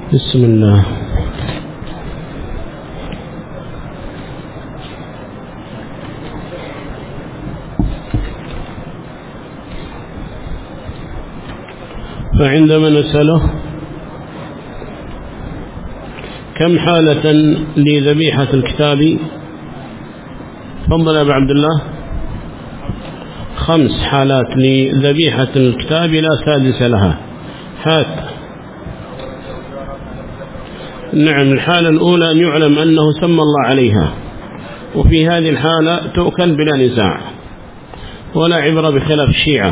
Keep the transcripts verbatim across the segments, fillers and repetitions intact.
بسم الله. فعندما نسأله كم حالة لذبيحة الكتاب؟ تفضل يا أبو عبد الله. خمس حالات لذبيحة الكتاب لا سادس لها. هات. نعم، الحالة الأولى أن يعلم أنه سمى الله عليها، وفي هذه الحالة تؤكل بلا نزاع ولا عبرة بخلاف الشيعة،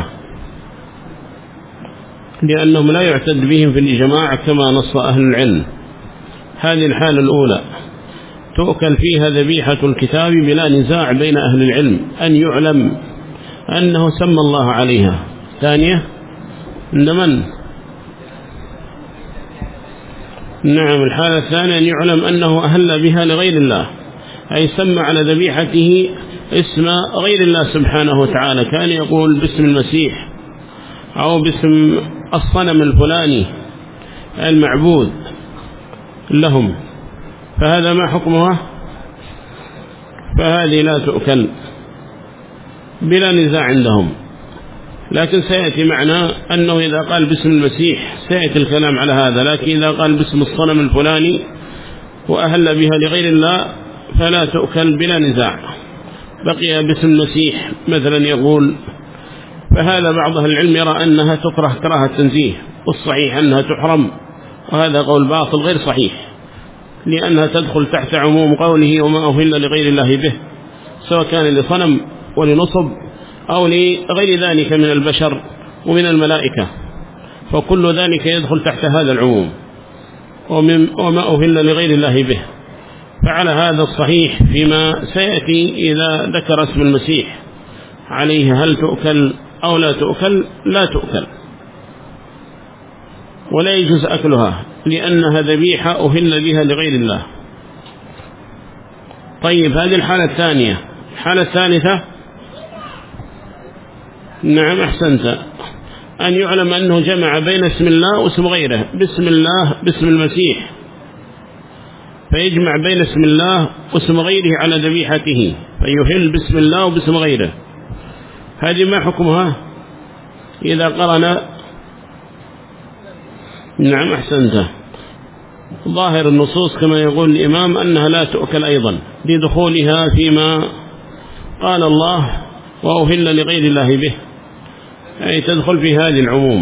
لأنهم لا يعتد بهم في الجماعة كما نص أهل العلم. هذه الحالة الأولى تؤكل فيها ذبيحة الكتاب بلا نزاع بين أهل العلم، أن يعلم أنه سمى الله عليها. ثانية عند من؟ نعم، الحالة الثانية أن يعلم أنه أهل بها لغير الله، أي سمى على ذبيحته اسم غير الله سبحانه وتعالى، كان يقول باسم المسيح أو باسم الصنم الفلاني المعبود لهم، فهذا ما حكمها؟ فهذه لا تؤكل بلا نزاع عندهم. لكن سيأتي معنا أنه إذا قال باسم المسيح سيأتي الكلام على هذا، لكن إذا قال باسم الصنم الفلاني وأهل بها لغير الله فلا تؤكل بلا نزاع. بقي باسم المسيح مثلا يقول، فهذا بعض أهل العلم يرى أنها تكره كراهة التنزيه، والصحيح أنها تحرم، وهذا قول باطل غير صحيح، لأنها تدخل تحت عموم قوله وما أهل لغير الله به، سواء كان لصنم ولنصب أو لغير ذلك من البشر ومن الملائكة، فكل ذلك يدخل تحت هذا العموم وما أهل لغير الله به. فعلى هذا الصحيح فيما سيأتي إذا ذكر اسم المسيح عليه هل تؤكل أو لا تؤكل؟ لا تؤكل ولا يجوز أكلها، لأنها ذبيحة أهل بها لغير الله. طيب، هذه الحالة الثانية. الحالة الثالثة، نعم أحسنت، أن يعلم أنه جمع بين اسم الله واسم غيره، باسم الله باسم المسيح، فيجمع بين اسم الله واسم غيره على ذبيحته، فيهل باسم الله وباسم غيره. هذه ما حكمها إذا قرن؟ نعم أحسنت، ظاهر النصوص كما يقول الإمام أنها لا تؤكل أيضا لدخولها فيما قال الله وأهل لغير الله به، أي تدخل في هذه العموم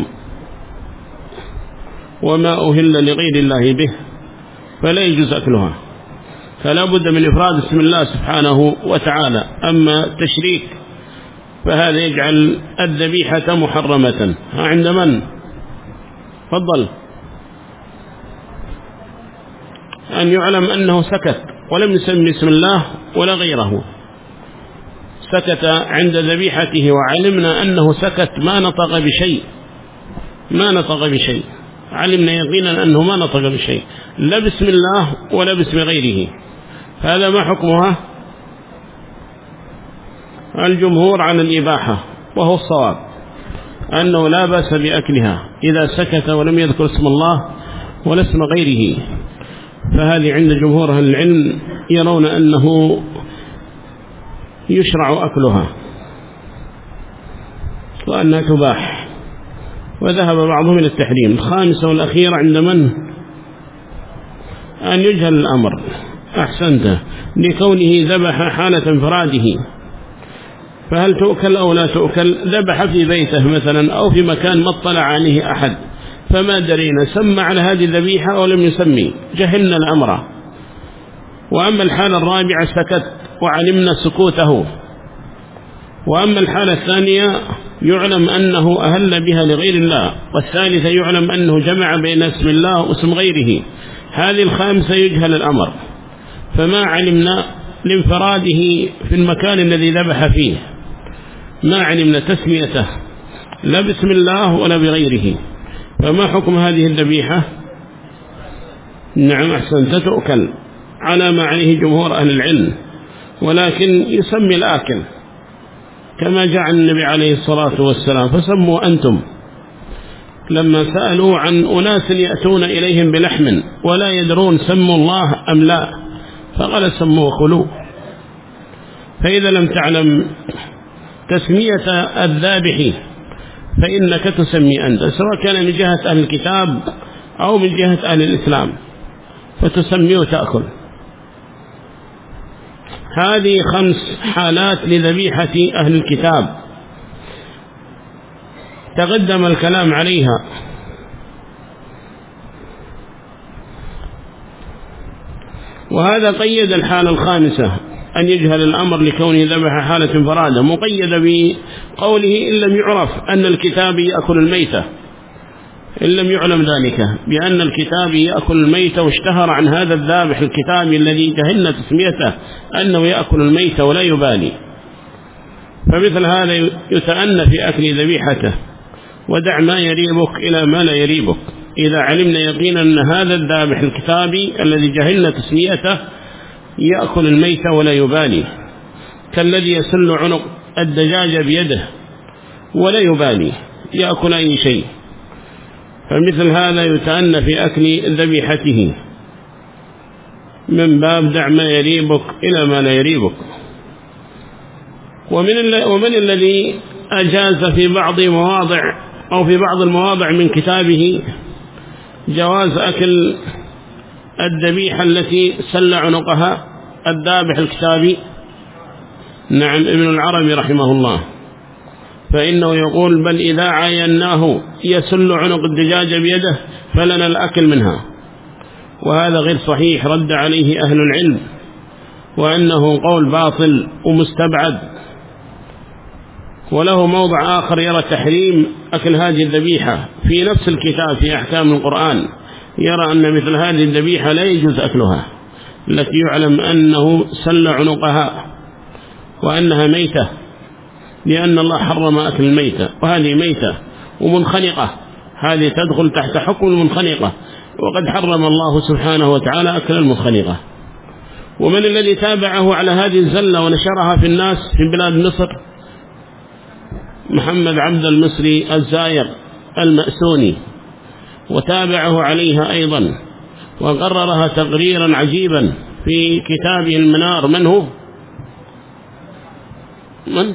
وما أهل لغير الله به، فلا يجوز أكلها، فلا بد من إفراد اسم الله سبحانه وتعالى. أما التشريك فهذا يجعل الذبيحة محرمة. عند من؟ فضل. أن يعلم أنه سكت ولم يسمي اسم الله ولا غيره، سكت عند ذبيحته وعلمنا أنه سكت، ما نطق بشيء، ما نطق بشيء، علمنا يقينا أنه ما نطق بشيء لا باسم الله ولا باسم غيره، هذا ما حكمها؟ الجمهور على الإباحة، وهو الصواب أنه لا بأس بأكلها إذا سكت ولم يذكر اسم الله ولا اسم غيره، فهذه عند جمهور أهل العلم يرون أنه يشرع أكلها وأنها تباح، وذهب بعضهم إلى التحريم. الخامسة والأخيرة عند من؟ أن يجهل الأمر. أحسنت، لكونه ذبح حالة انفراده، فهل تؤكل أو لا تؤكل؟ ذبح في بيته مثلا أو في مكان ما اطلع عليه أحد، فما درينا سمى على هذه الذبيحة أو لم يسمي، جهلنا الأمر. وأما الحالة الرابعة سكت وعلمنا سكوته. وأما الحالة الثانية يعلم أنه أهل بها لغير الله، والثالثة يعلم أنه جمع بين اسم الله واسم غيره. هذه الخامسة يجهل الأمر، فما علمنا لانفراده في المكان الذي ذبح فيه، ما علمنا تسميته لا باسم الله ولا بغيره، فما حكم هذه الذبيحة؟ نعم أحسنت، تؤكل على ما عليه جمهور أهل العلم، ولكن يسمي الآكل كما جاء النبي عليه الصلاة والسلام، فسموا أنتم، لما سألوا عن أناس يأتون إليهم بلحم ولا يدرون سموا الله أم لا، فقال سموا وكلوا. فإذا لم تعلم تسمية الذابح فإنك تسمي أنت، سواء كان من جهة أهل الكتاب أو من جهة أهل الإسلام، فتسمي وتأكل. هذه خمس حالات لذبيحة أهل الكتاب تقدم الكلام عليها. وهذا قيد الحالة الخامسة أن يجهل الأمر لكونه ذبح حالة فرادة، مقيد بقوله إن لم يعرف أن الكتاب يأكل الميتة، إن لم يعلم ذلك بأن الكتاب يأكل الميتة، واشتهر عن هذا الذابح الكتابي الذي جهلنا تسميته أنه يأكل الميتة ولا يبالي، فمثل هذا يتأنى في أكل ذبيحته. ودع ما يريبك إلى ما لا يريبك. إذا علمنا يقينا أن هذا الذابح الكتابي الذي جهلنا تسميته يأكل الميتة ولا يبالي، كالذي يسل عنق الدجاج بيده ولا يبالي، يأكل أي شيء، فمثل هذا يتأنى في أكل ذبيحته من باب دع ما يريبك إلى ما لا يريبك. ومن, ومن الذي أجاز في بعض مواضع أو في بعض المواضع من كتابه جواز أكل الذبيحة التي سل عنقها الذابح الكتابي؟ نعم، ابن العربي رحمه الله، فإنه يقول بل إذا عايناه يسل عنق الدجاج بيده فلنا الأكل منها، وهذا غير صحيح، رد عليه أهل العلم، وأنه قول باطل ومستبعد. وله موضع آخر يرى تحريم أكل هذه الذبيحة في نفس الكتاب في أحكام القرآن، يرى أن مثل هذه الذبيحة لا يجوز أكلها، التي يعلم أنه سل عنقها وأنها ميتة، لأن الله حرم أكل الميتة، وهذه ميتة ومنخنقة، هذه تدخل تحت حكم المنخنقة، وقد حرم الله سبحانه وتعالى أكل المنخنقة. ومن الذي تابعه على هذه الزلة ونشرها في الناس في بلاد مصر؟ محمد عبد المصري الزاير المأسوني، وتابعه عليها أيضا وقررها تقريرا عجيبا في كتابه المنار. من هو؟ من؟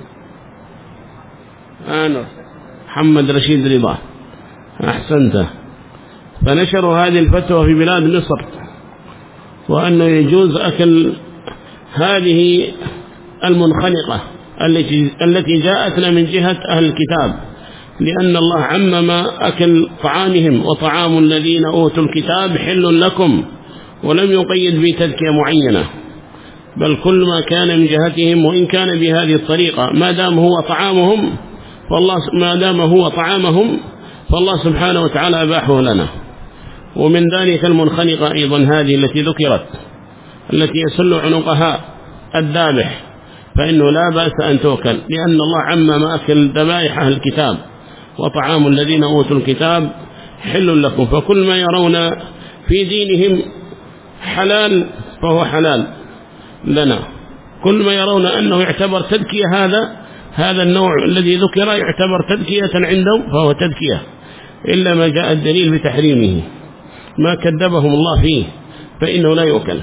أنا محمد رشيد رضا، أحسنت. فنشروا هذه الفتوى في بلاد مصر، وأنه يجوز أكل هذه المنخنقة التي التي جاءتنا من جهة أهل الكتاب، لأن الله عمم أكل طعامهم، وطعام الذين أوتوا الكتاب حل لكم، ولم يقيد بتذكية معينة، بل كل ما كان من جهتهم، وإن كان بهذه الطريقة ما دام هو طعامهم فالله ما دام هو طعامهم فالله سبحانه وتعالى أباحه لنا. ومن ذلك المنخنقة أيضا هذه التي ذكرت، التي يسل عنقها الذابح، فإنه لا بأس أن تؤكل، لأن الله عمم أكل ذبائح أهل الكتاب، وطعام الذين أوتوا الكتاب حل لكم، فكل ما يرون في دينهم حلال فهو حلال لنا، كل ما يرون أنه يعتبر تذكية، هذا هذا النوع الذي ذكر يعتبر تذكية عندهم فهو تذكية، إلا ما جاء الدليل بتحريمه، ما كذبهم الله فيه فإنه لا يؤكل.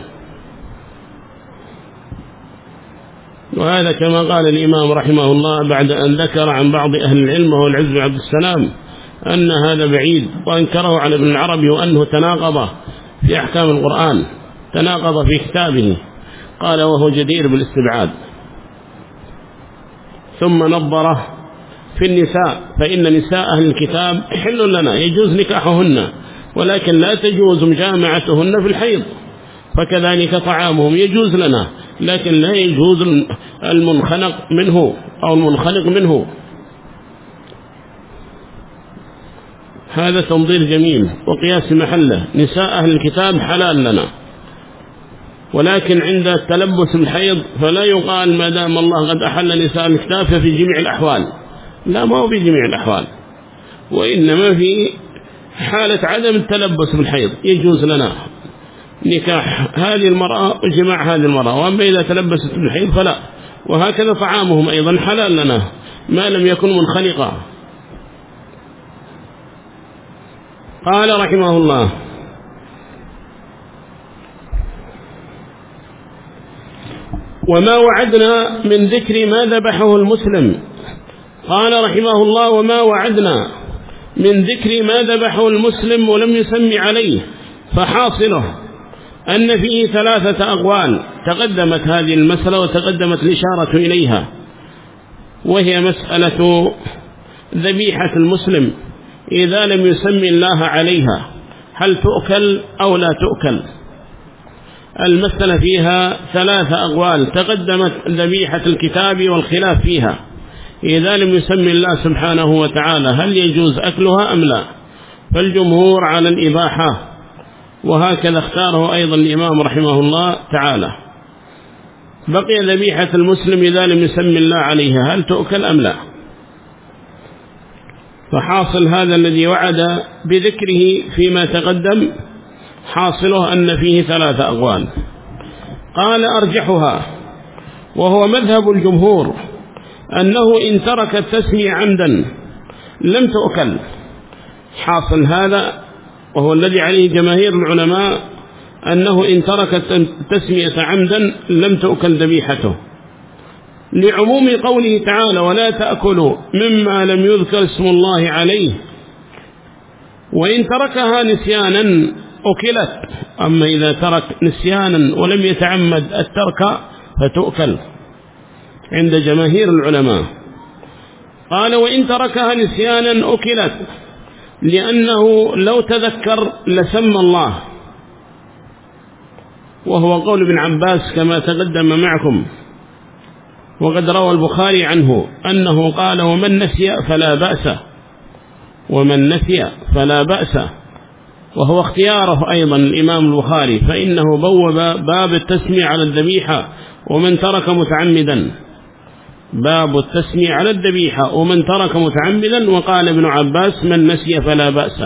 وهذا كما قال الإمام رحمه الله بعد أن ذكر عن بعض أهل العلم وهو العز بن عبد السلام أن هذا بعيد، وأنكره على ابن العربي، وأنه تناقض في أحكام القرآن، تناقض في كتابه، قال وهو جدير بالاستبعاد. ثم نظره في النساء، فإن نساء أهل الكتاب حل لنا، يجوز نكاحهن، ولكن لا تجوز مجامعتهن في الحيض، فكذلك طعامهم يجوز لنا، لكن لا يجوز المنخنق منه أو المنخنق منه. هذا تنظير جميل وقياس محله، نساء أهل الكتاب حلال لنا، ولكن عند التلبس بالحيض فلا يقال ما دام الله قد أحل نساء الكتاب في جميع الأحوال، لا، ما هو في جميع الأحوال، وإنما في حالة عدم التلبس بالحيض يجوز لنا نكاح هذه المرأة وجماع هذه المرأة، وأما إذا تلبست بالحيض فلا. وهكذا طعامهم أيضا حلال لنا ما لم يكن منخنقا. قال رحمه الله: وما وعدنا من ذكر ما ذبحه المسلم. قال رحمه الله: وما وعدنا من ذكر ما ذبحه المسلم ولم يسمي عليه، فحاصله أن فيه ثلاثة أقوال تقدمت هذه المسألة وتقدمت الإشارة إليها، وهي مسألة ذبيحة المسلم إذا لم يسمي الله عليها، هل تؤكل أو لا تؤكل؟ المسألة فيها ثلاثة أقوال تقدمت ذبيحة الكتاب والخلاف فيها، إذا لم يسمي الله سبحانه وتعالى هل يجوز أكلها أم لا؟ فالجمهور على الإباحة، وهكذا اختاره أيضا الإمام رحمه الله تعالى. بقي ذبيحة المسلم إذا لم يسمي الله عليها هل تؤكل أم لا؟ فحاصل هذا الذي وعد بذكره فيما تقدم حاصله أن فيه ثلاثة أقوال. قال: أرجحها وهو مذهب الجمهور أنه إن ترك التسمية عمدا لم تؤكل. حاصل هذا وهو الذي عليه جماهير العلماء أنه إن ترك التسمية عمدا لم تؤكل ذبيحته، لعموم قوله تعالى: ولا تأكلوا مما لم يذكر اسم الله عليه. وإن تركها نسيانا أكلت، أما إذا ترك نسيانا ولم يتعمد الترك فتؤكل عند جماهير العلماء. قال: وإن تركها نسيانا أكلت، لأنه لو تذكر لسمى الله، وهو قول ابن عباس كما تقدم معكم، وقد روى البخاري عنه أنه قال: ومن نسي فلا بأس، ومن نسي فلا بأس، وهو اختياره أيضا الإمام البخاري، فإنه بوب باب التسمية على الذبيحة ومن ترك متعمدا، باب التسمية على الذبيحة ومن ترك متعمدا، وقال ابن عباس: من نسي فلا بأس.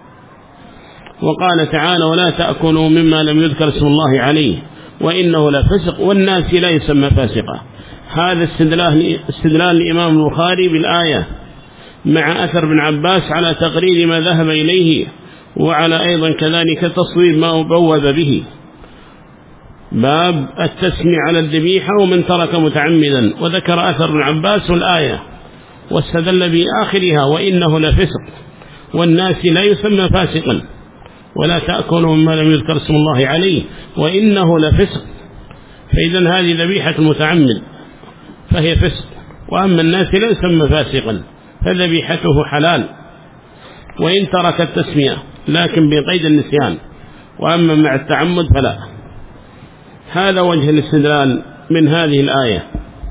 وقال تعالى: ولا تأكلوا مما لم يذكر اسم الله عليه وإنه لفسق والناس لا يسمى فاسقا. هذا استدلال استدلال الإمام البخاري بالآية مع أثر ابن عباس على تقرير ما ذهب إليه، وعلى أيضا كذلك تصويب ما بوب به، باب التسمية على الذبيحة ومن ترك متعمدا، وذكر أثر ابن عباس والآية واستدل بآخرها: وإنه لفسق والناس لا يسمى فاسقا، ولا تأكلوا مما لم يذكر اسم الله عليه وإنه لفسق. فإذا هذه ذبيحة المتعمد فهي فسق، وأما الناس لا يسمى فاسقا فذبيحته حلال وإن ترك التسمية، لكن بقيد النسيان، وأما مع التعمد فلا. هذا وجه الاستدلال من هذه الآية.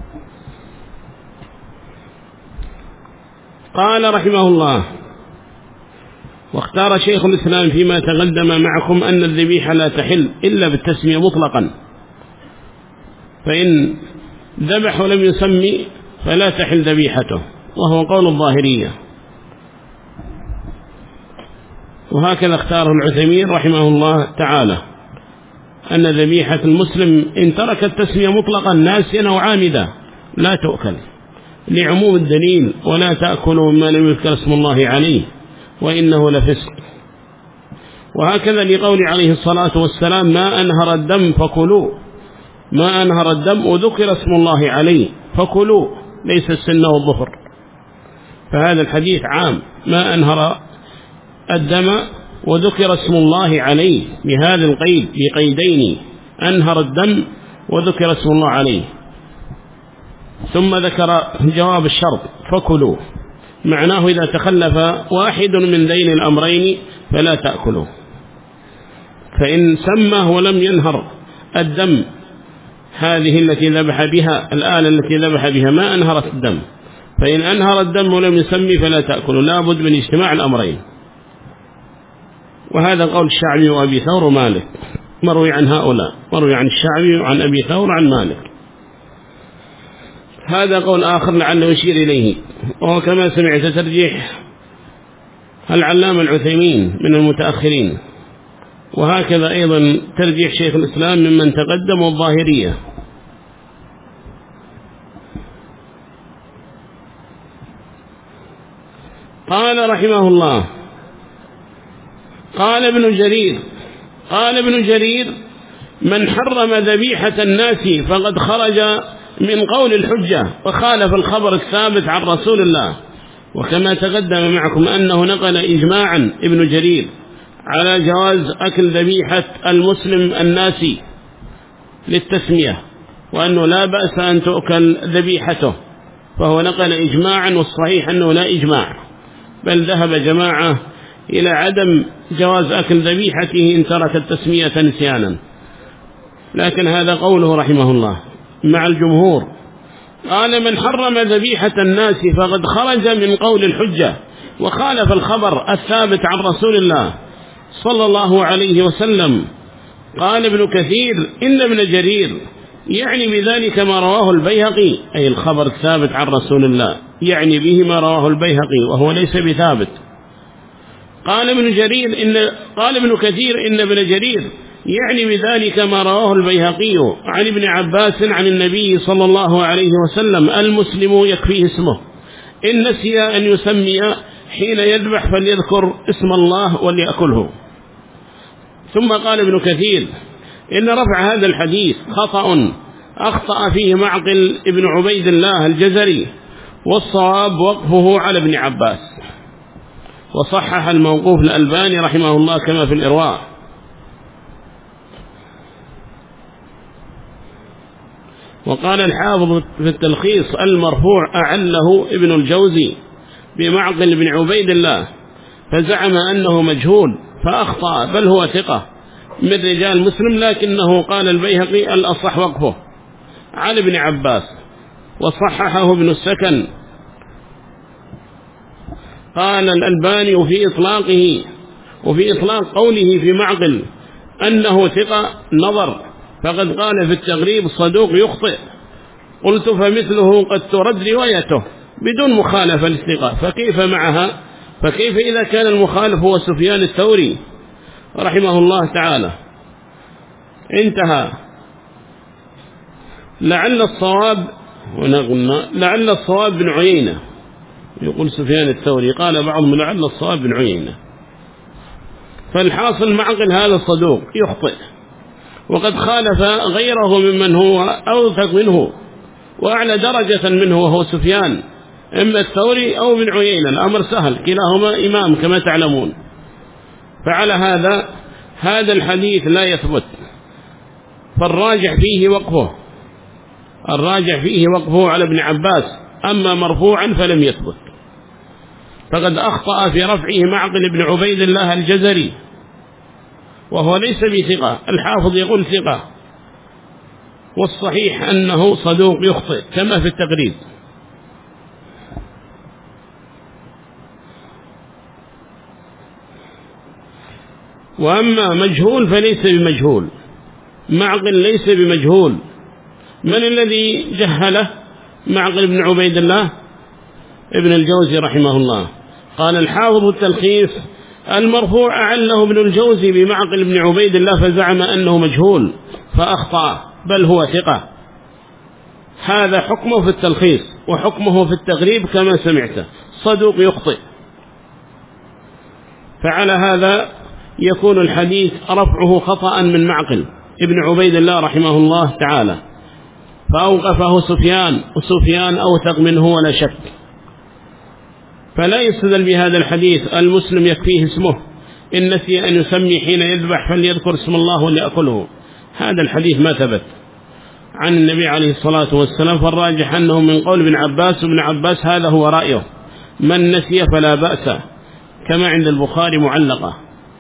قال رحمه الله: واختار شيخ الإسلام فيما تقدم معكم أن الذبيحة لا تحل إلا بالتسمية مطلقا، فإن ذبح ولم يسمي فلا تحل ذبيحته، وهو قول الظاهرية. وهكذا اختاره العثيمين رحمه الله تعالى أن ذبيحة المسلم إن ترك التسمية مطلقا ناسيا أو عامدا لا تؤكل، لعموم الدليل: ولا تأكلوا مما لم يذكر اسم الله عليه وإنه لفسق. وهكذا لقول عليه الصلاة والسلام: ما أنهر الدم فكلوا، ما أنهر الدم وذكر اسم الله عليه فكلوا، ليس السن والظفر. فهذا الحديث عام: ما أنهر الدم وذكر اسم الله عليه، بهذا القيد، بقيدين: أنهر الدم وذكر اسم الله عليه. ثم ذكر جواب الشرط: فكلوا، معناه إذا تخلف واحد من ذين الأمرين فلا تأكلوا. فإن سمه ولم ينهر الدم، هذه التي ذبح بها، الآلة التي ذبح بها ما أنهرت الدم، فإن أنهر الدم ولم يسمي فلا تأكلوا، لا بد من اجتماع الأمرين. وهذا قول الشعبي وأبي ثور ومالك، مروي عن هؤلاء، مروي عن الشعبي وعن أبي ثور عن مالك. هذا قول آخر لعله يشير إليه، وهو كما سمعت ترجيح العلامة العثيمين من المتأخرين، وهكذا أيضا ترجيح شيخ الإسلام ممن تقدم الظاهرية. قال رحمه الله: قال ابن جرير قال ابن جرير من حرم ذبيحة الناس فقد خرج من قول الحجة وخالف الخبر الثابت عن رسول الله. وكما تقدم معكم أنه نقل إجماعا ابن جرير على جواز أكل ذبيحة المسلم الناسي للتسمية، وأنه لا بأس أن تؤكل ذبيحته، فهو نقل إجماعا، والصحيح أنه لا إجماع، بل ذهب جماعة إلى عدم جواز أكل ذبيحته إن ترك التسمية نسيانا، لكن هذا قوله رحمه الله مع الجمهور. قال من حرم ذبيحة الناس فقد خرج من قول الحجة وخالف الخبر الثابت عن رسول الله صلى الله عليه وسلم. قال ابن كثير إن ابن جرير يعني بذلك ما رواه البيهقي، أي الخبر الثابت عن رسول الله، يعني به ما رواه البيهقي وهو ليس بثابت. قال ابن جرير إن قال ابن كثير إن ابن جرير يعني بذلك ما رواه البيهقي عن ابن عباس عن النبي صلى الله عليه وسلم المسلم يكفيه اسمه، إن نسي أن يسمي حين يذبح فليذكر اسم الله وليأكله. ثم قال ابن كثير إن رفع هذا الحديث خطأ أخطأ فيه معقل ابن عبيد الله الجزري، والصواب وقفه على ابن عباس، وصحح الموقوف الألباني رحمه الله كما في الإرواء. وقال الحافظ في التلخيص المرفوع أعله ابن الجوزي بمعقل بن عبيد الله، فزعم أنه مجهول فأخطأ، بل هو ثقة من رجال مسلم، لكنه قال البيهقي الأصح وقفه على ابن عباس، وصححه ابن السكن. قال الألباني في إطلاقه وفي إطلاق قوله في معقل أنه ثقة نظر، فقد قال في التغريب صدوق يخطئ، قلت فمثله قد ترد روايته بدون مخالفة للثقة، فكيف معها؟ فكيف إذا كان المخالف هو سفيان الثوري رحمه الله تعالى؟ انتهى. لعل الصواب لعل الصواب بن عيينة، يقول سفيان الثوري، قال بعضهم لعل الصواب بن عيينة. فالحاصل معقل هذا الصدوق يخطئ، وقد خالف غيره ممن هو أوثق منه وأعلى درجة منه وهو سفيان، إما الثوري أو بن عيينة، الأمر سهل، كلاهما إمام كما تعلمون. فعلى هذا هذا الحديث لا يثبت، فالراجح فيه وقفه الراجح فيه وقفه على ابن عباس، أما مرفوعا فلم يثبت، فقد أخطأ في رفعه معقل بن عبيد الله الجزري، وهو ليس بثقة، الحافظ يقول ثقة، والصحيح أنه صدوق يخطئ كما في التقريب. وأما مجهول فليس بمجهول، معقل ليس بمجهول. من الذي جهله؟ معقل بن عبيد الله ابن الجوزي رحمه الله. قال الحافظ التلخيص المرفوع أعله ابن الجوزي بمعقل بن عبيد الله، فزعم أنه مجهول فأخطأ، بل هو ثقة. هذا حكمه في التلخيص، وحكمه في التغريب كما سمعت صدوق يخطئ. فعلى هذا يكون الحديث رفعه خطأ من معقل ابن عبيد الله رحمه الله تعالى، فأوقفه سفيان، وسفيان أوثق منه ولا شك. فلا يستدل بهذا الحديث المسلم يكفيه اسمه، إن نسي أن يسمي حين يذبح فليذكر اسم الله وليأكله. هذا الحديث ما ثبت عن النبي عليه الصلاة والسلام، فالراجح أنه من قول ابن عباس، وابن عباس هذا هو رأيه، من نسي فلا بأس، كما عند البخاري معلقة.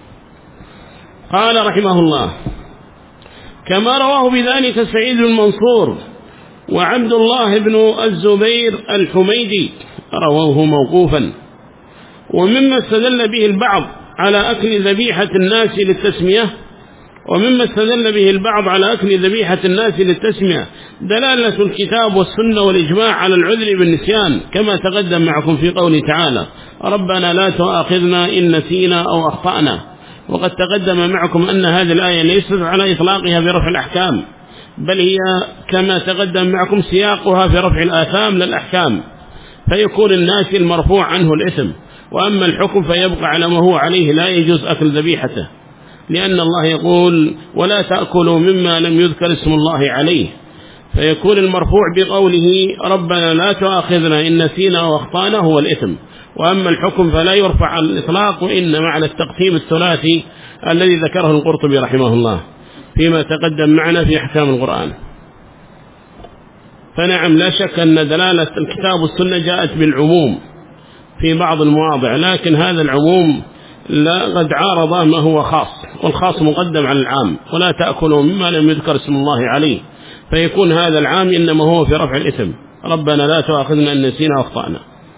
قال رحمه الله كما رواه بذلك سعيد بن منصور وعبد الله بن الزبير الحميدي، رواه موقوفا. ومما استدل به البعض على أكل ذبيحة الناس للتسمية ومما استدل به البعض على أكل ذبيحة الناس للتسمية دلالة الكتاب والسنة والإجماع على العذر بالنسيان، كما تقدم معكم في قوله تعالى ربنا لا تؤاخذنا إن نسينا أو أخطأنا. وقد تقدم معكم أن هذه الآية ليست على إطلاقها برفع الأحكام، بل هي كما تقدم معكم سياقها في رفع الآثام للأحكام، فيكون الناس المرفوع عنه الإثم، وأما الحكم فيبقى على ما هو عليه، لا يجوز أكل ذبيحته، لأن الله يقول ولا تأكلوا مما لم يذكر اسم الله عليه، فيكون المرفوع بقوله ربنا لا تؤاخذنا إن نسينا واخطأنا هو الإثم. وأما الحكم فلا يرفع على الإطلاق، وإنما على التقسيم الثلاثي الذي ذكره القرطبي رحمه الله فيما تقدم معنا في أحكام القرآن. فنعم لا شك أن دلالة الكتاب والسنة جاءت بالعموم في بعض المواضع، لكن هذا العموم لا قد عارض ما هو خاص، والخاص مقدم على العام، ولا تأكلوا مما لم يذكر اسم الله عليه، فيكون هذا العام إنما هو في رفع الإثم، ربنا لا تؤاخذنا إن نسينا واخطأنا.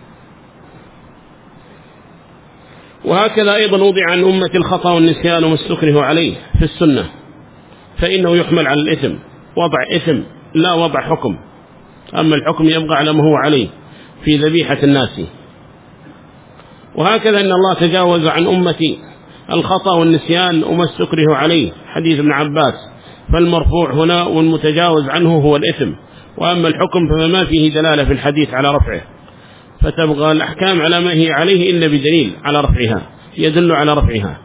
وهكذا أيضا وضع عن أمة الخطأ والنسيان وما استكره عليه في السنة، فإنه يحمل على الإثم، وضع إثم لا وضع حكم، أما الحكم يبقى على ما هو عليه في ذبيحة الناس. وهكذا أن الله تجاوز عن أمتي الخطأ والنسيان وما استكره عليه، حديث ابن عباس، فالمرفوع هنا والمتجاوز عنه هو الإثم، وأما الحكم فما فيه دلالة في الحديث على رفعه، فتبقى الأحكام على ما هي عليه إلا بدليل على رفعها يدل على رفعها.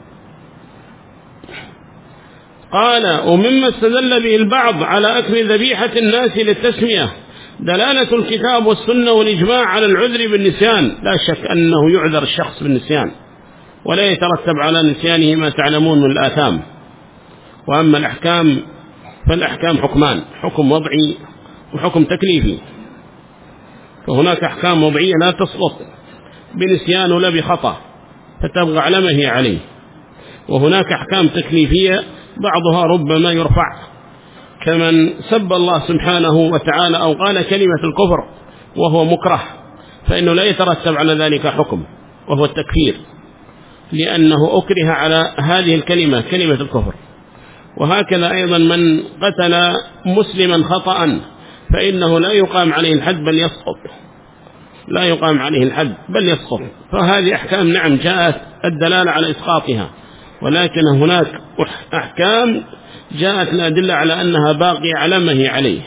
قال ومما استدل به البعض على أكل ذبيحة الناس للتسمية دلالة الكتاب والسنة والإجماع على العذر بالنسيان، لا شك أنه يعذر الشخص بالنسيان ولا يترتب على نسيانه ما تعلمون من الآثام. وأما الأحكام فالأحكام حكمان، حكم وضعي وحكم تكليفي، فهناك أحكام وضعية لا تسقط بنسيان ولا بخطأ فتبغى على ما هي عليه، وهناك أحكام تكليفية بعضها ربما يرفع، كمن سب الله سبحانه وتعالى أو قال كلمة الكفر وهو مكره، فإنه لا يترتب على ذلك حكم وهو التكفير، لأنه أكره على هذه الكلمة كلمة الكفر. وهكذا أيضا من قتل مسلما خطأ فإنه لا يقام عليه الحد بل يسقط، لا يقام عليه الحد بل يسقط. فهذه أحكام نعم جاءت الدلالة على إسقاطها، ولكن هناك أحكام جاءت الأدلة على أنها باقية على ما هي عليه،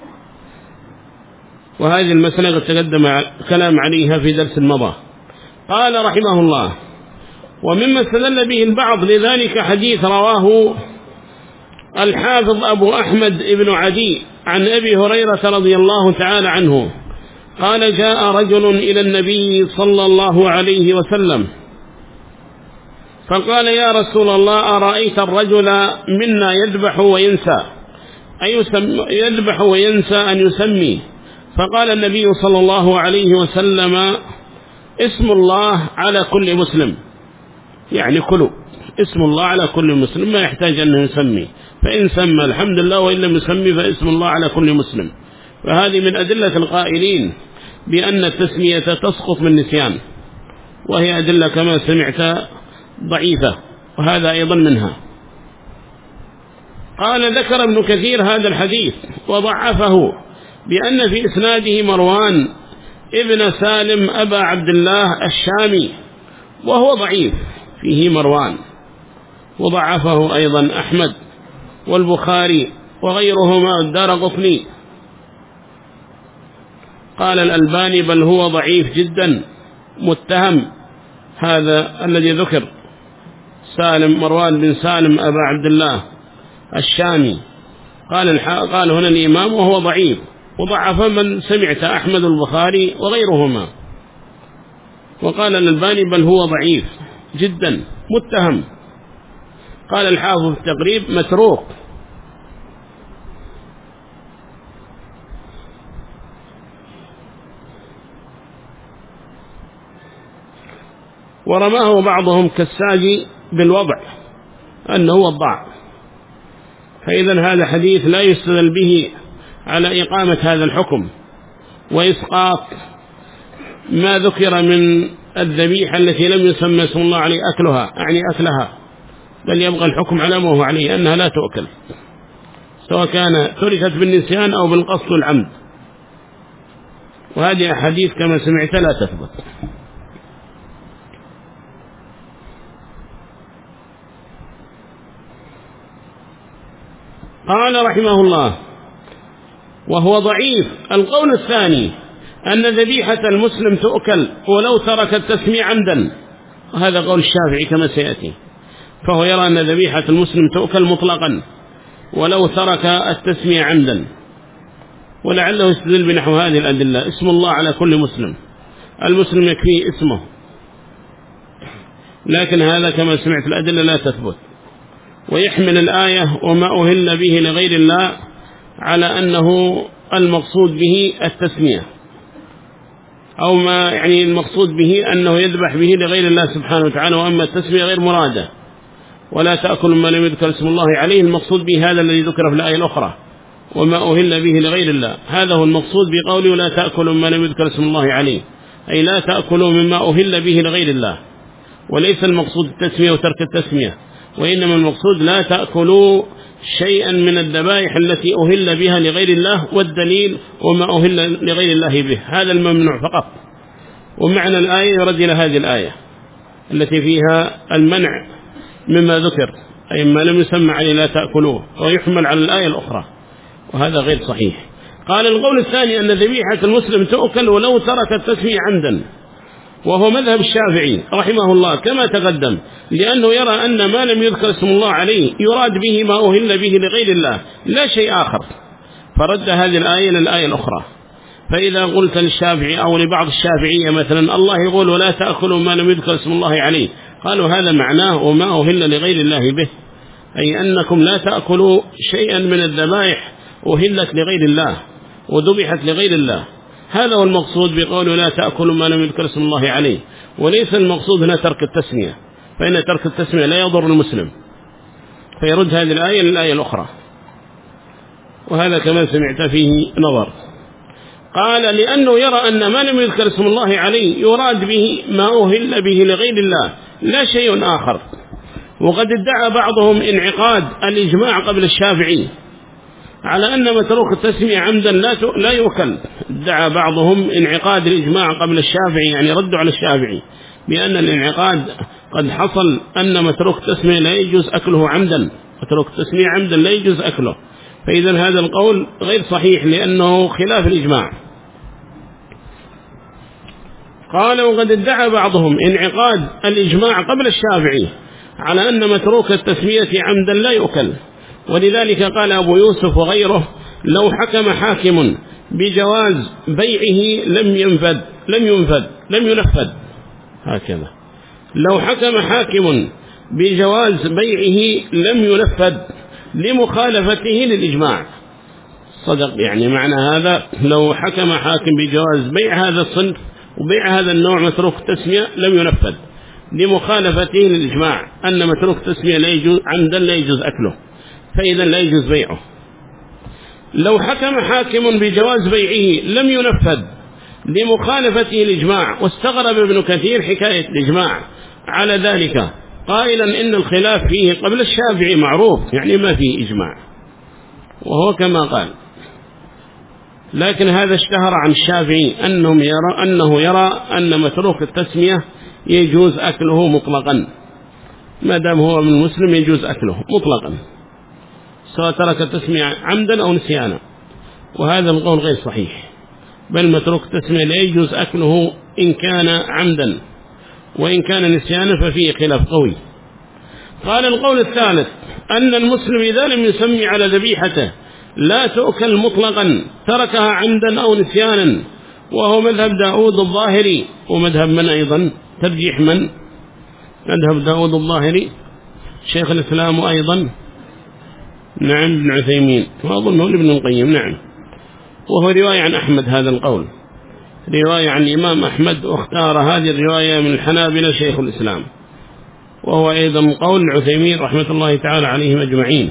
وهذه المسألة قد تقدم كلام عليها في درس المضى. قال رحمه الله ومما استدل به البعض لذلك حديث رواه الحافظ أبو أحمد ابن عدي عن أبي هريرة رضي الله تعالى عنه قال جاء رجل إلى النبي صلى الله عليه وسلم فقال يا رسول الله أرأيت الرجل منا يذبح وينسى أي يذبح وينسى أن يسمي؟ فقال النبي صلى الله عليه وسلم اسم الله على كل مسلم، يعني كله اسم الله على كل مسلم ما يحتاج أنه يسمي، فإن سمى الحمد لله وإن لم يسمي فاسم الله على كل مسلم. فهذه من أدلة القائلين بأن التسمية تسقط من نسيان، وهي أدلة كما سمعت ضعيفة، وهذا أيضا منها. قال ذكر ابن كثير هذا الحديث وضعفه بأن في إسناده مروان ابن سالم أبا عبد الله الشامي وهو ضعيف، فيه مروان، وضعفه أيضا أحمد والبخاري وغيرهما الدارقطني. قال الألباني بل هو ضعيف جدا متهم، هذا الذي ذكر سالم مروان بن سالم أبا عبد الله الشامي، قال قال هنا الإمام وهو ضعيف، وضعف من سمعت أحمد البخاري وغيرهما. وقال الألباني بل هو ضعيف جدا متهم. قال الحافظ في التقريب متروك. ورماه بعضهم كالساجي بالوضع أنه وضع، فإذا هذا حديث لا يستدل به على إقامة هذا الحكم وإسقاط ما ذكر من الذبيحة التي لم يسمى اسم الله عليه أكلها، يعني أكلها، بل يبقى الحكم على ما هو عليه أنها لا تؤكل، سواء كان تركت بالنسيان أو بالقصد والعمد. وهذه أحاديث كما سمعت لا تثبت. قال رحمه الله وهو ضعيف. القول الثاني أن ذبيحة المسلم تؤكل ولو ترك التسمية عمدا، وهذا قول الشافعي كما سيأتي، فهو يرى أن ذبيحة المسلم تؤكل مطلقا ولو ترك التسمية عمدا، ولعله يستدل بنحو هذه الأدلة: اسم الله على كل مسلم، المسلم يكفيه اسمه، لكن هذا كما سمعت الأدلة لا تثبت. ويحمل الآية وما أهل به لغير الله على أنه المقصود به التسمية، أو ما يعني المقصود به أنه يذبح به لغير الله سبحانه وتعالى، وأما التسمية غير مرادة. ولا تأكل ما لم يذكر اسم الله عليه، المقصود به هذا الذي ذكر في الآية الأخرى وما أهل به لغير الله، هذا هو المقصود بقوله ولا تأكلوا ما لم يذكر اسم الله عليه، أي لا تأكلوا مما أهل به لغير الله، وليس المقصود التسمية وترك التسمية، وإنما المقصود لا تأكلوا شيئا من الذبائح التي أهل بها لغير الله، والدليل وما أهل لغير الله به، هذا الممنوع فقط. ومعنى الآية يرد إلى هذه الآية التي فيها المنع مما ذكر، أي ما لم يسمى عليه لا تأكلوه، ويحمل على الآية الأخرى، وهذا غير صحيح. قال القول الثاني أن ذبيحة المسلم تؤكل ولو ترك التسمية عمدا، وهو مذهب الشافعي رحمه الله كما تقدم، لأنه يرى أن ما لم يذكر اسم الله عليه يراد به ما أهل به لغير الله لا شيء آخر، فرد هذه الآية للآية الأخرى. فإذا قلت للشافعي أو لبعض الشافعية مثلا الله يقول ولا تأكلوا ما لم يذكر اسم الله عليه، قالوا هذا معناه وما أهل لغير الله به، أي أنكم لا تأكلوا شيئا من الذبائح أهلت لغير الله وذبحت لغير الله، هذا هو المقصود بقوله لا تأكلوا ما لم يذكر اسم الله عليه، وليس المقصود هنا ترك التسمية، فإن ترك التسمية لا يضر المسلم، فيرد هذه الآية للآية الأخرى، وهذا كما سمعت فيه نظر. قال لأنه يرى أن ما لم يذكر اسم الله عليه يراد به ما أهل به لغير الله لا شيء آخر. وقد ادعى بعضهم انعقاد الإجماع قبل الشافعي على أن متروك التسمية عمدا لا لا يؤكل، ادعى بعضهم انعقاد الإجماع قبل الشافعي، يعني ردوا على الشافعي بأن الانعقاد قد حصل أن متروك التسمية لا يجوز أكله عمدا، متروك التسمية عمدا لا يجوز أكله، فإذا هذا القول غير صحيح لأنه خلاف الإجماع. قال وقد ادعى بعضهم انعقاد الإجماع قبل الشافعي على أن متروك التسمية عمدا لا يؤكل، ولذلك قال أبو يوسف وغيره لو حكم حاكم بجواز بيعه لم ينفذ لم ينفذ لم ينفذ هكذا، لو حكم حاكم بجواز بيعه لم ينفذ لمخالفته للإجماع. صدق، يعني معنى هذا لو حكم حاكم بجواز بيع هذا الصنف وبيع هذا النوع متروك التسمية لم ينفذ لمخالفته للإجماع أن متروك التسمية لا يجوز عمدا لا يجوز أكله، فإذا لا يجوز بيعه. لو حكم حاكم بجواز بيعه لم ينفذ لمخالفته الإجماع، واستغرب ابن كثير حكاية الإجماع على ذلك قائلا إن الخلاف فيه قبل الشافعي معروف، يعني ما فيه إجماع، وهو كما قال. لكن هذا اشتهر عن الشافعي أنهم يرى أنه يرى أن متروك التسمية يجوز أكله مطلقا، ما دام هو من مسلم يجوز أكله مطلقا سواء ترك التسمية عمدا أو نسيانا، وهذا القول غير صحيح، بل متروك التسمية لا يجوز أكله إن كان عمدا، وإن كان نسيانا ففيه خلاف قوي. قال القول الثالث أن المسلم إذا لم يسمي على ذبيحته لا تؤكل مطلقا تركها عمدا أو نسيانا، وهو مذهب داود الظاهري، ومذهب من أيضا ترجيح من مذهب داود الظاهري شيخ الإسلام أيضا نعم ابن عثيمين، وأظنه ابن القيم نعم، وهو رواية عن أحمد، هذا القول رواية عن الإمام أحمد، واختار هذه الرواية من الحنابلة شيخ الإسلام، وهو أيضا قول العثيمين رحمة الله تعالى عليهم أجمعين،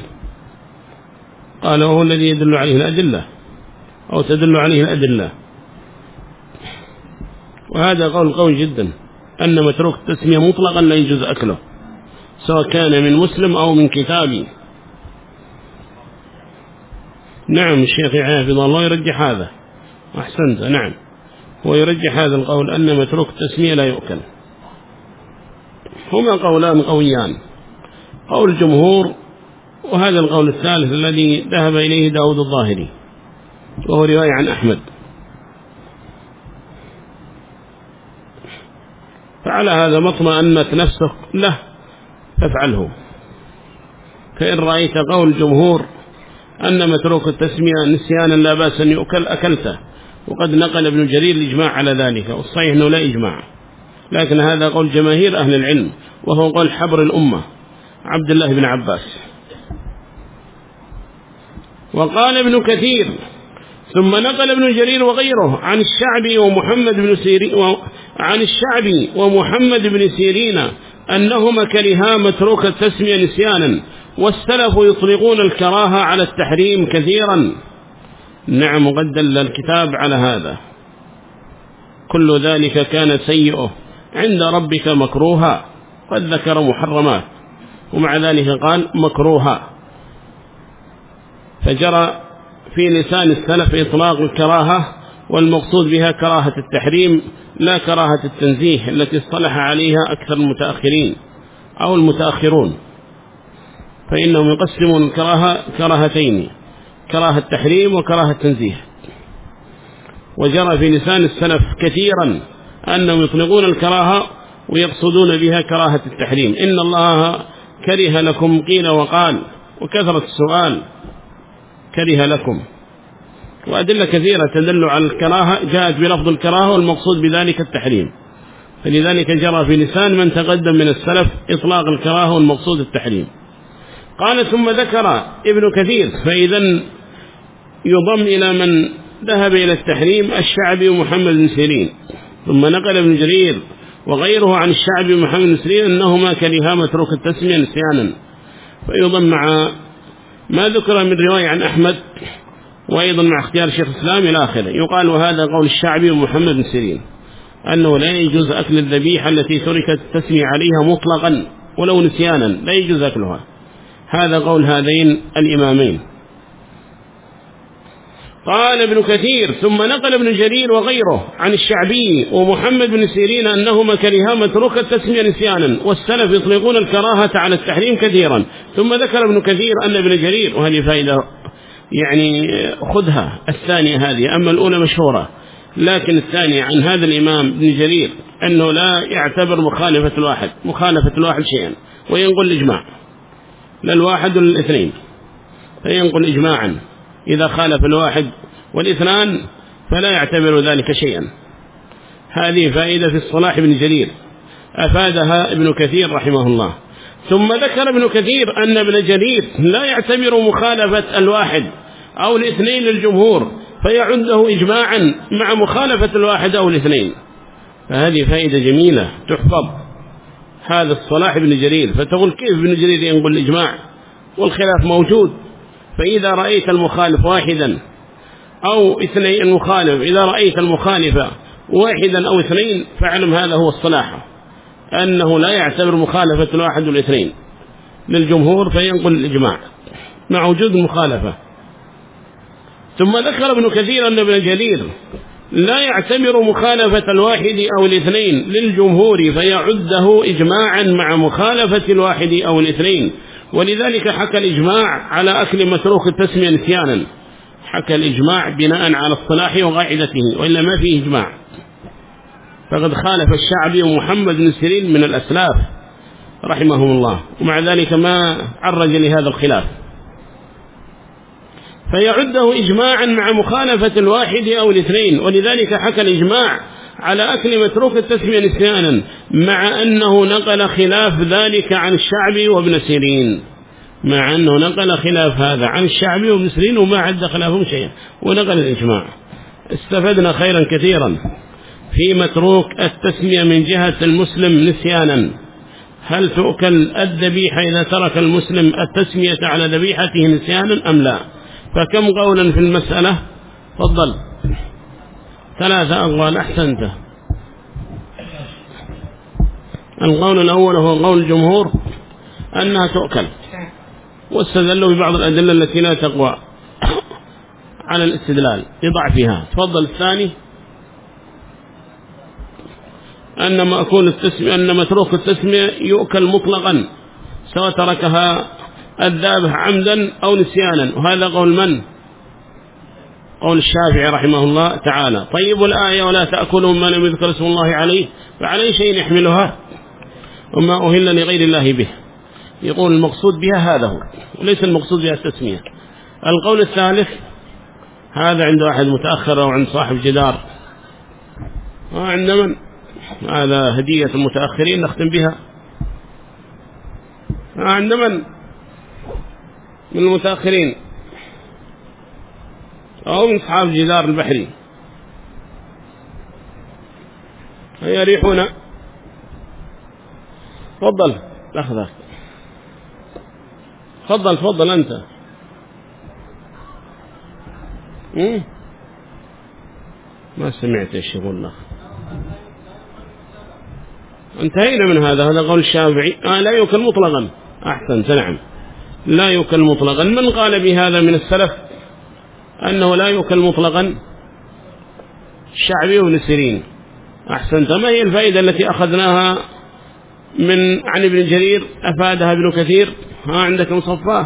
قال وهو الذي يدل عليه الأدلة أو تدل عليه الأدلة. وهذا قول قوي جدا أن متروك التسمية مطلقا لا يجوز أكله سواء كان من مسلم أو من كتابي. نعم الشيخ حافظ الله يرجح هذا، أحسنت، نعم هو يرجح هذا القول أن متروك التسمية لا يؤكل. هما قولان قويان، قول الجمهور وهذا القول الثالث الذي ذهب إليه داود الظاهري، وهو رواية عن أحمد. فعلى هذا ما اطمأنت نفسك له فافعله. فإن رأيت قول الجمهور أن متروك التسمية نسيانا لا بأس أن يؤكل أكلته، وقد نقل ابن جرير الإجماع على ذلك، والصحيح أنه لا إجماع، لكن هذا قول جماهير أهل العلم، وهو قول حبر الأمة عبد الله بن عباس. وقال ابن كثير ثم نقل ابن جرير وغيره عن الشعبي ومحمد بن سيرين عن الشعبي ومحمد بن سيرين أنهما كرها متروك التسمية نسيانا، والسلف يطلقون الكراهة على التحريم كثيرا. نعم، قد دل الكتاب على هذا. كل ذلك كان سيئه عند ربك مكروها، قد ذكر محرمات ومع ذلك قال مكروها، فجرى في لسان السلف إطلاق الكراهة، والمقصود بها كراهة التحريم لا كراهة التنزيه التي اصطلح عليها أكثر المتأخرين أو المتأخرون، فإنهم يقسمون الكراهة كراهتين: كراهة التحريم وكراهة التنزيه. وجرى في لسان السلف كثيرا أنهم يطلقون الكراهة ويقصدون بها كراهة التحريم. إن الله كره لكم قيل وقال، وكثرة السؤال كره لكم، وأدلة كثيرة تدل على الكراهة جاءت بلفظ الكراهة والمقصود بذلك التحريم، فلذلك جرى في لسان من تقدم من السلف إطلاق الكراهة والمقصود التحريم. قال ثم ذكر ابن كثير، فإذا يضم إلى من ذهب إلى التحريم الشعبي ومحمد بن سيرين. ثم نقل ابن جرير وغيره عن الشعبي ومحمد بن سيرين أنهما كرها متروك التسمية نسيانا، فيضم مع ما ذكر من رواية عن أحمد، وأيضا مع اختيار شيخ الإسلام إلى آخره. يقال وهذا قول الشعبي ومحمد بن سيرين أنه لا يجوز أكل الذبيحة التي تركت التسمية عليها مطلقا ولو نسيانا، لا يجوز أكلها. هذا قول هذين الإمامين. قال ابن كثير ثم نقل ابن جرير وغيره عن الشعبي ومحمد بن سيرين أنهما كرها متروك التسمية نسيانا، والسلف يطلقون الكراهة على التحريم كثيرا. ثم ذكر ابن كثير أن ابن جرير، وهذه فائدة يعني خذها الثانية هذه، أما الأولى مشهورة، لكن الثانية عن هذا الإمام ابن جرير أنه لا يعتبر مخالفة الواحد مخالفة الواحد شيئا، وينقل إجماع للواحد والاثنين، فينقل إجماعا إذا خالف الواحد والاثنان فلا يعتبر ذلك شيئا. هذه فائدة في الصلاح ابن جرير أفادها ابن كثير رحمه الله. ثم ذكر ابن كثير أن ابن جرير لا يعتبر مخالفة الواحد أو الاثنين للجمهور، فيعده إجماعا مع مخالفة الواحد أو الاثنين. فهذه فائدة جميلة تحفظ، هذا الصلاح ابن جرير. فتقول كيف ابن جرير ينقل الإجماع والخلاف موجود؟ فإذا رأيت المخالف واحدا أو اثنين، المخالف إذا رأيت المخالفة واحدا أو اثنين فاعلم هذا هو الصلاح، أنه لا يعتبر مخالفة الواحد والاثنين للجمهور فينقل الإجماع مع وجود المخالفة. ثم ذكر ابن كثير أن ابن جرير لا يعتبر مخالفة الواحد أو الاثنين للجمهور فيعده إجماعا مع مخالفة الواحد أو الاثنين، ولذلك حكى الإجماع على أكل متروك التسمية نسيانا، حكى الإجماع بناء على الصلاح وقاعدته، وإلا ما فيه إجماع. فقد خالف الشعبي ومحمد بن سيرين من الأسلاف رحمهم الله، ومع ذلك ما عرج لهذا الخلاف، فيعده إجماعا مع مخالفة الواحد أو الاثنين، ولذلك حكى الإجماع على أكل متروك التسمية نسيانا، مع أنه نقل خلاف ذلك عن الشعبي وابن سيرين، مع أنه نقل خلاف هذا عن الشعبي وابن سيرين وما عد خلافهم شيئا ونقل الإجماع. استفدنا خيرا كثيرا في متروك التسمية من جهة المسلم نسيانا. هل تؤكل الذبيحة إذا ترك المسلم التسمية على ذبيحته نسيانا أم لا؟ فكم قولا في المسألة؟ تفضل. ثلاثة أقوال. أحسنت. القول الأول هو قول الجمهور أنها تؤكل، واستدلوا ببعض الأدلة التي لا تقوى على الاستدلال بضعفها. تفضل. الثاني أن مأكول التسمية أن متروك التسمية يؤكل مطلقا سواء تركها الذابح عمدا أو نسيانا، وهذا قول من؟ قول الشافعي رحمه الله تعالى. طيب الآية ولا تأكلوا ما لم يذكر اسم الله عليه، فعلي شيء يحملها وما أهل لغير الله به، يقول المقصود بها هذا هو، وليس المقصود بها التسمية. القول الثالث هذا عند واحد متأخر أو عند صاحب جدار، وعند من؟ هذا هدية المتأخرين نختم بها. عند من من المتأخرين أو من أصحاب جدار البحري يريحون. تفضل لحظة، تفضل تفضل أنت. مم؟ ما سمعت ايش يقول لك. انتهينا من هذا. هذا قول الشافعي آه لا يؤكل مطلقا. أحسنت، نعم لا يؤكل مطلقا. من قال بهذا من السلف أنه لا يؤكل مطلقا؟ الشعبي وابن سيرين. أحسنت. ما هي الفائدة التي أخذناها من عن ابن جرير أفادها ابن كثير؟ ها عندك مصفاه.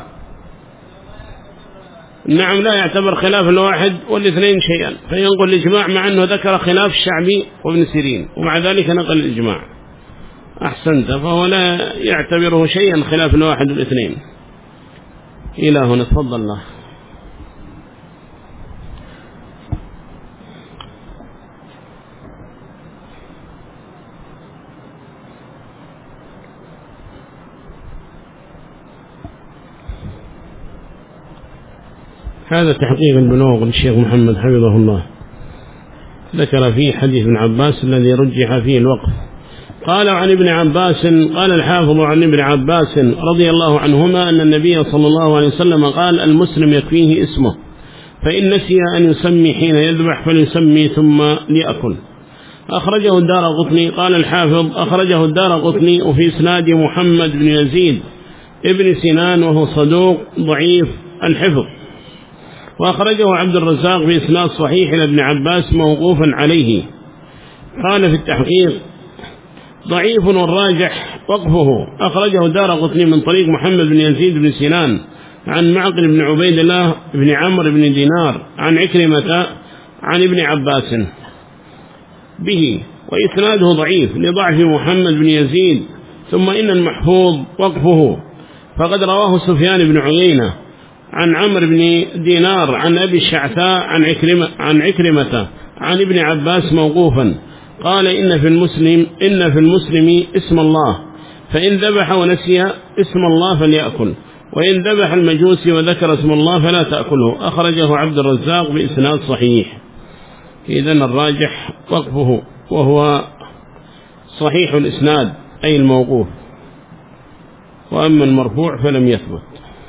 نعم لا يعتبر خلاف الواحد والاثنين شيئا، فينقل الإجماع مع أنه ذكر خلاف الشعبي وابن سيرين ومع ذلك نقل الإجماع. أحسنت. فهو لا يعتبره شيئا خلاف الواحد والاثنين. إلى هنا تفضل الله. هذا تحقيق البلوغ للشيخ محمد حفظه الله، ذكر فيه حديث ابن عباس الذي رجح فيه الوقف. قال عن ابن عباس، قال الحافظ عن ابن عباس رضي الله عنهما أن النبي صلى الله عليه وسلم قال: المسلم يكفيه اسمه، فإن نسي أن يسمي حين يذبح فليسمي ثم ليأكل. أخرجه الدارقطني. قال الحافظ: أخرجه الدارقطني وفي إسناد محمد بن يزيد ابن سنان وهو صدوق ضعيف الحفظ. وأخرجه عبد الرزاق بإسناد صحيح إلى ابن عباس موقوفا عليه. قال في التحقيق: ضعيف والراجح وقفه. أخرجه الدارقطني من طريق محمد بن يزيد بن سنان عن معقل بن عبيد الله بن عمرو بن دينار عن عكرمة عن ابن عباس به، وإسناده ضعيف لضعف محمد بن يزيد. ثم إن المحفوظ وقفه، فقد رواه سفيان بن عيينة عن عمرو بن دينار عن أبي الشعثاء عن عكرمة عن عكرمة عن ابن عباس موقوفا. قال: إن في المسلم إن في المسلم اسم الله، فإن ذبح ونسي اسم الله فليأكل، وإن ذبح المجوسي وذكر اسم الله فلا تأكله. أخرجه عبد الرزاق بإسناد صحيح. إذن الراجح وقفه، وهو صحيح الإسناد أي الموقوف، وأما المرفوع فلم يثبت.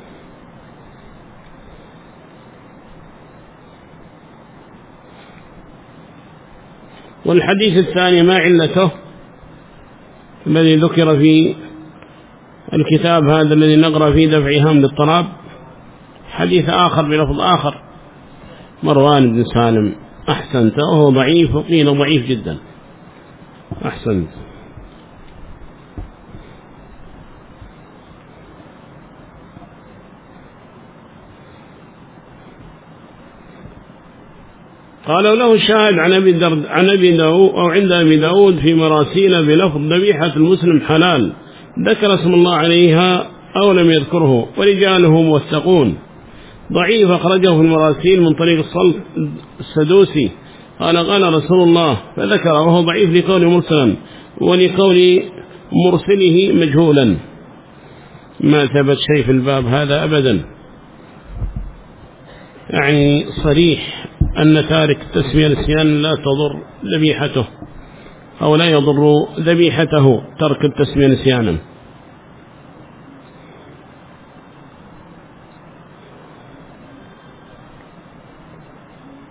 والحديث الثاني ما علته الذي ذكر في الكتاب هذا الذي نقرأ فيه دفع هام للطراب؟ حديث آخر بلفظ آخر، مروان بن سالم. أحسنت. وهو ضعيف، وقيل ضعيف جدا. أحسنت. قالوا له شاهد عن أبي درد عن أبي داود أو عند أبي داود في مراسيل بلفظ ذبيحة المسلم حلال، ذكر اسم الله عليها أو لم يذكره، ورجاله موثقون. ضعيف. أخرجه في المراسيل من طريق الصلت السدوسي قال: قال رسول الله، فذكر، وهو ضعيف لقول مرسلا ولقول مرسله مجهولا. ما ثبت شيء في الباب هذا أبدا، يعني صريح أن تارك التسمية نسيان لا تضر ذبيحته، أو لا يضر ذبيحته ترك التسمية نسيانا.